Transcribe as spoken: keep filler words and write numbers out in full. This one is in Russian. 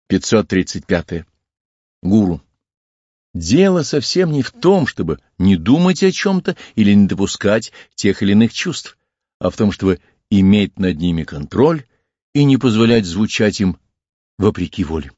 пятьсот тридцать пятое. Гуру. Дело совсем не в том, чтобы не думать о чем-то или не допускать тех или иных чувств, а в том, чтобы иметь над ними контроль и не позволять звучать им вопреки воле.